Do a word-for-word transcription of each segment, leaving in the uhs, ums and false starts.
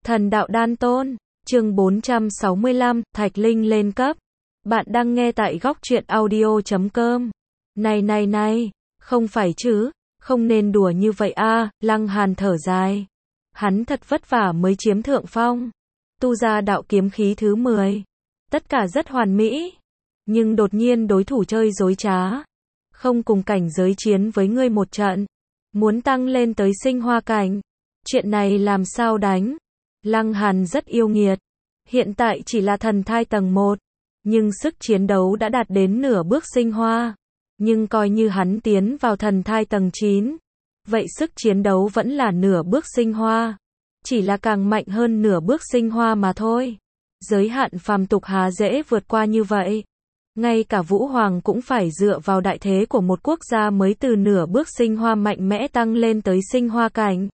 Thần đạo đan tôn, chương bốn trăm sáu mươi lăm, Thạch Linh lên cấp. Bạn đang nghe tại góc truyện audio chấm com. Này này này, không phải chứ, không nên đùa như vậy a, Lăng Hàn thở dài. Hắn thật vất vả mới chiếm thượng phong. Tu ra đạo kiếm khí thứ mười. Tất cả rất hoàn mỹ. Nhưng đột nhiên đối thủ chơi dối trá. Không cùng cảnh giới chiến với ngươi một trận. Muốn tăng lên tới sinh hoa cảnh. Chuyện này làm sao đánh? Lăng Hàn rất yêu nghiệt. Hiện tại chỉ là thần thai tầng một. Nhưng sức chiến đấu đã đạt đến nửa bước sinh hoa. Nhưng coi như hắn tiến vào thần thai tầng chín. Vậy sức chiến đấu vẫn là nửa bước sinh hoa. Chỉ là càng mạnh hơn nửa bước sinh hoa mà thôi. Giới hạn phàm tục há dễ vượt qua như vậy. Ngay cả Vũ Hoàng cũng phải dựa vào đại thế của một quốc gia mới từ nửa bước sinh hoa mạnh mẽ tăng lên tới sinh hoa cảnh.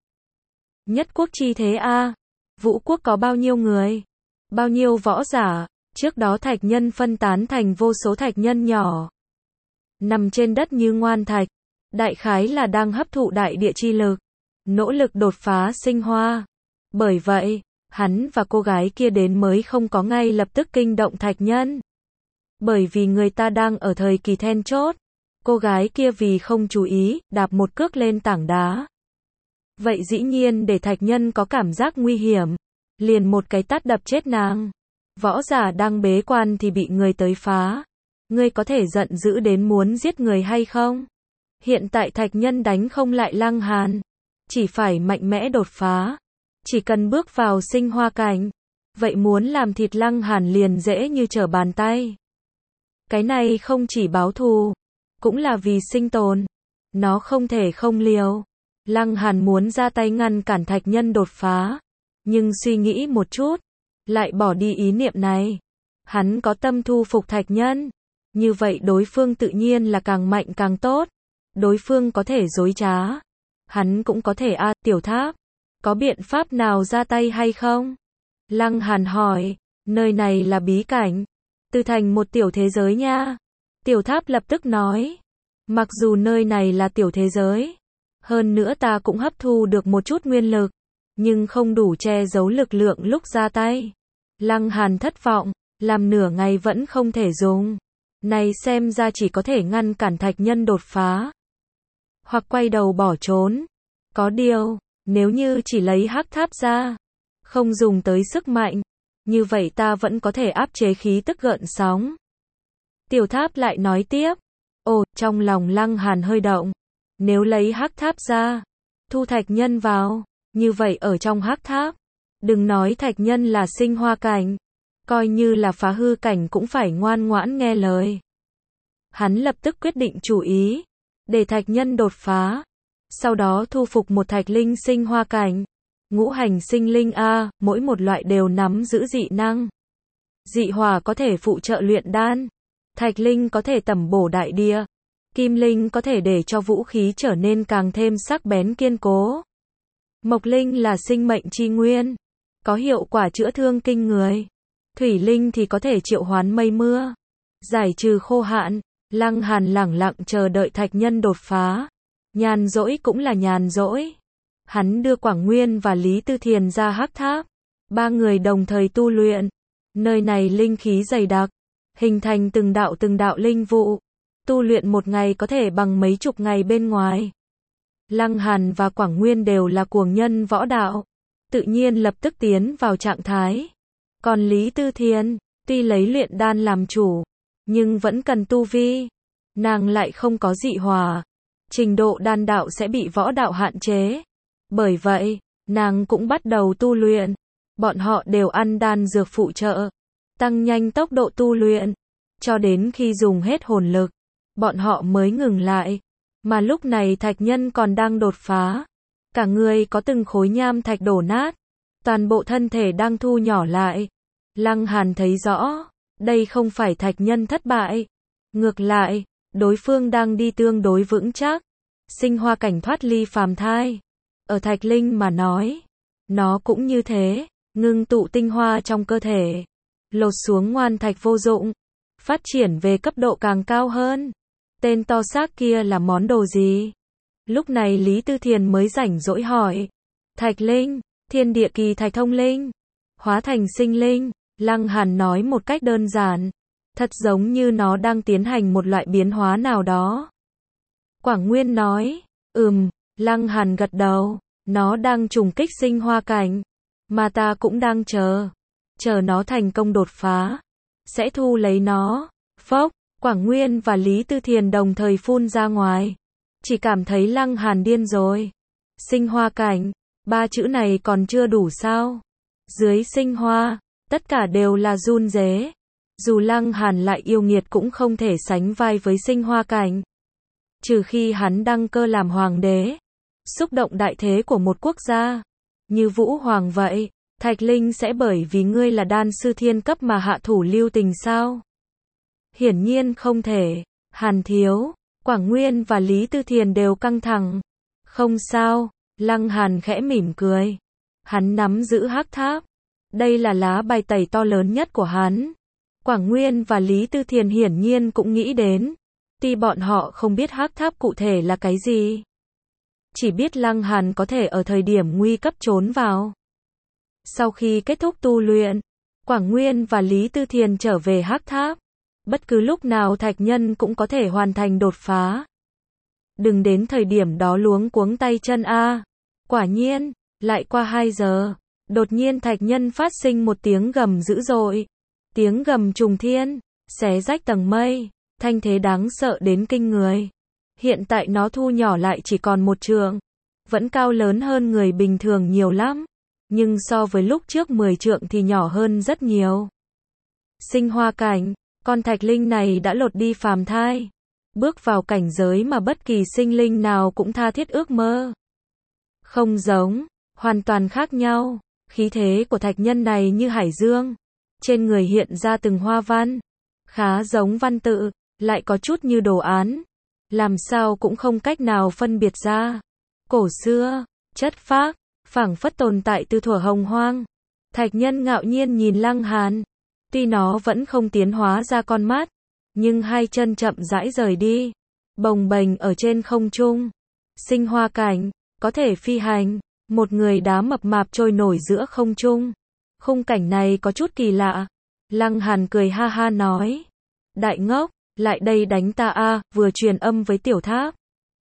Nhất quốc chi thế a, Vũ quốc có bao nhiêu người? Bao nhiêu võ giả? Trước đó thạch nhân phân tán thành vô số thạch nhân nhỏ. Nằm trên đất như ngoan thạch. Đại khái là đang hấp thụ đại địa chi lực. Nỗ lực đột phá sinh hoa. Bởi vậy, hắn và cô gái kia đến mới không có ngay lập tức kinh động thạch nhân. Bởi vì người ta đang ở thời kỳ then chốt. Cô gái kia vì không chú ý, đạp một cước lên tảng đá. Vậy dĩ nhiên để thạch nhân có cảm giác nguy hiểm. Liền một cái tát đập chết nàng. Võ giả đang bế quan thì bị người tới phá. Ngươi có thể giận dữ đến muốn giết người hay không? Hiện tại thạch nhân đánh không lại Lăng Hàn. Chỉ phải mạnh mẽ đột phá. Chỉ cần bước vào sinh hoa cảnh. Vậy muốn làm thịt Lăng Hàn liền dễ như trở bàn tay. Cái này không chỉ báo thù. Cũng là vì sinh tồn. Nó không thể không liều. Lăng Hàn muốn ra tay ngăn cản thạch nhân đột phá. Nhưng suy nghĩ một chút. Lại bỏ đi ý niệm này. Hắn có tâm thu phục thạch nhân. Như vậy đối phương tự nhiên là càng mạnh càng tốt. Đối phương có thể dối trá. Hắn cũng có thể a, Tiểu Tháp. Có biện pháp nào ra tay hay không? Lăng Hàn hỏi. Nơi này là bí cảnh. Từ thành một tiểu thế giới nha. Tiểu Tháp lập tức nói. Mặc dù nơi này là tiểu thế giới. Hơn nữa ta cũng hấp thu được một chút nguyên lực. Nhưng không đủ che giấu lực lượng lúc ra tay. Lăng Hàn thất vọng. Làm nửa ngày vẫn không thể dùng. Này xem ra chỉ có thể ngăn cản thạch nhân đột phá. Hoặc quay đầu bỏ trốn. Có điều, nếu như chỉ lấy hắc tháp ra. Không dùng tới sức mạnh. Như vậy ta vẫn có thể áp chế khí tức gợn sóng. Tiểu Tháp lại nói tiếp. Ồ, trong lòng Lăng Hàn hơi động. Nếu lấy hắc tháp ra. Thu thạch nhân vào. Như vậy ở trong hắc tháp. Đừng nói thạch nhân là sinh hoa cảnh. Coi như là phá hư cảnh cũng phải ngoan ngoãn nghe lời. Hắn lập tức quyết định chủ ý. Để thạch nhân đột phá. Sau đó thu phục một thạch linh sinh hoa cảnh. Ngũ hành sinh linh A, mỗi một loại đều nắm giữ dị năng. Dị hỏa có thể phụ trợ luyện đan. Thạch linh có thể tẩm bổ đại địa. Kim linh có thể để cho vũ khí trở nên càng thêm sắc bén kiên cố. Mộc linh là sinh mệnh chi nguyên. Có hiệu quả chữa thương kinh người. Thủy linh thì có thể triệu hoán mây mưa. Giải trừ khô hạn. Lăng Hàn lẳng lặng chờ đợi thạch nhân đột phá. Nhàn rỗi cũng là nhàn rỗi. Hắn đưa Quảng Nguyên và Lý Tư Thiền ra hắc tháp. Ba người đồng thời tu luyện. Nơi này linh khí dày đặc. Hình thành từng đạo từng đạo linh vụ. Tu luyện một ngày có thể bằng mấy chục ngày bên ngoài. Lăng Hàn và Quảng Nguyên đều là cuồng nhân võ đạo. Tự nhiên lập tức tiến vào trạng thái. Còn Lý Tư Thiền, tuy lấy luyện đan làm chủ. Nhưng vẫn cần tu vi. Nàng lại không có dị hỏa. Trình độ đan đạo sẽ bị võ đạo hạn chế. Bởi vậy, nàng cũng bắt đầu tu luyện. Bọn họ đều ăn đan dược phụ trợ. Tăng nhanh tốc độ tu luyện. Cho đến khi dùng hết hồn lực. Bọn họ mới ngừng lại. Mà lúc này thạch nhân còn đang đột phá. Cả người có từng khối nham thạch đổ nát. Toàn bộ thân thể đang thu nhỏ lại. Lăng Hàn thấy rõ. Đây không phải thạch nhân thất bại. Ngược lại, đối phương đang đi tương đối vững chắc. Sinh hoa cảnh thoát ly phàm thai. Ở thạch linh mà nói. Nó cũng như thế. Ngưng tụ tinh hoa trong cơ thể. Lột xuống ngoan thạch vô dụng. Phát triển về cấp độ càng cao hơn. Tên to xác kia là món đồ gì? Lúc này Lý Tư Thiền mới rảnh rỗi hỏi. Thạch linh, thiên địa kỳ thạch thông linh, hóa thành sinh linh. Lăng Hàn nói một cách đơn giản, thật giống như nó đang tiến hành một loại biến hóa nào đó. Quảng Nguyên nói, ừm, Lăng Hàn gật đầu, nó đang trùng kích sinh hoa cảnh, mà ta cũng đang chờ, chờ nó thành công đột phá, sẽ thu lấy nó. Phốc, Quảng Nguyên và Lý Tư Thiền đồng thời phun ra ngoài, chỉ cảm thấy Lăng Hàn điên rồi. Sinh hoa cảnh, ba chữ này còn chưa đủ sao? Dưới sinh hoa, tất cả đều là run rế. Dù Lăng Hàn lại yêu nghiệt cũng không thể sánh vai với sinh hoa cảnh. Trừ khi hắn đăng cơ làm hoàng đế, xúc động đại thế của một quốc gia, như Vũ Hoàng vậy, Thạch Linh sẽ bởi vì ngươi là đan sư thiên cấp mà hạ thủ lưu tình sao? Hiển nhiên không thể. Hàn thiếu, Quảng Nguyên và Lý Tư Thiền đều căng thẳng. Không sao, Lăng Hàn khẽ mỉm cười. Hắn nắm giữ hắc tháp. Đây là lá bài tẩy to lớn nhất của hắn. Quảng Nguyên và Lý Tư Thiền hiển nhiên cũng nghĩ đến. Tuy bọn họ không biết hắc tháp cụ thể là cái gì. Chỉ biết Lăng Hàn có thể ở thời điểm nguy cấp trốn vào. Sau khi kết thúc tu luyện, Quảng Nguyên và Lý Tư Thiền trở về hắc tháp. Bất cứ lúc nào Thạch Nhân cũng có thể hoàn thành đột phá. Đừng đến thời điểm đó luống cuống tay chân a. Quả nhiên, lại qua hai giờ, đột nhiên Thạch Nhân phát sinh một tiếng gầm dữ dội. Tiếng gầm trùng thiên, xé rách tầng mây, thanh thế đáng sợ đến kinh người. Hiện tại nó thu nhỏ lại chỉ còn một trượng, vẫn cao lớn hơn người bình thường nhiều lắm, nhưng so với lúc trước mười trượng thì nhỏ hơn rất nhiều. Sinh hoa cảnh, con Thạch Linh này đã lột đi phàm thai, bước vào cảnh giới mà bất kỳ sinh linh nào cũng tha thiết ước mơ. Không giống, hoàn toàn khác nhau. Khí thế của Thạch Nhân này như hải dương, trên người hiện ra từng hoa văn, khá giống văn tự, lại có chút như đồ án, làm sao cũng không cách nào phân biệt ra. Cổ xưa, chất phác, phảng phất tồn tại từ thuở hồng hoang. Thạch Nhân ngạo nhiên nhìn Lăng Hàn, tuy nó vẫn không tiến hóa ra con mắt, nhưng hai chân chậm rãi rời đi, bồng bềnh ở trên không trung. Sinh hoa cảnh, có thể phi hành, một người đá mập mạp trôi nổi giữa không trung. Khung cảnh này có chút kỳ lạ. Lăng Hàn cười ha ha nói, đại ngốc, lại đây đánh ta a, vừa truyền âm với tiểu tháp.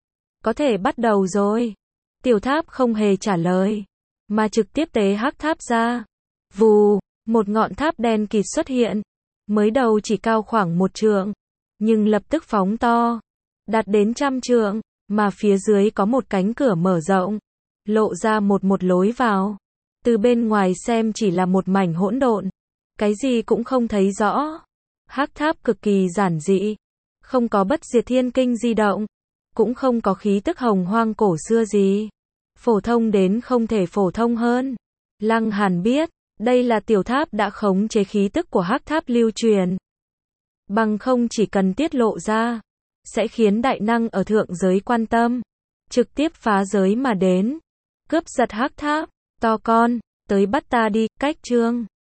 Có thể bắt đầu rồi. Tiểu tháp không hề trả lời, mà trực tiếp tế hắc tháp ra. Vù, một ngọn tháp đen kịt xuất hiện, mới đầu chỉ cao khoảng một trượng, nhưng lập tức phóng to, đạt đến trăm trượng, mà phía dưới có một cánh cửa mở rộng, lộ ra một một lối vào. Từ bên ngoài xem chỉ là một mảnh hỗn độn, cái gì cũng không thấy rõ. Hắc tháp cực kỳ giản dị, không có bất diệt thiên kinh di động, cũng không có khí tức hồng hoang cổ xưa gì. Phổ thông đến không thể phổ thông hơn. Lăng Hàn biết, đây là tiểu tháp đã khống chế khí tức của hắc tháp lưu truyền. Bằng không chỉ cần tiết lộ ra, sẽ khiến đại năng ở thượng giới quan tâm, trực tiếp phá giới mà đến, cướp giật hắc tháp. To con, tới bắt ta đi. Cách chương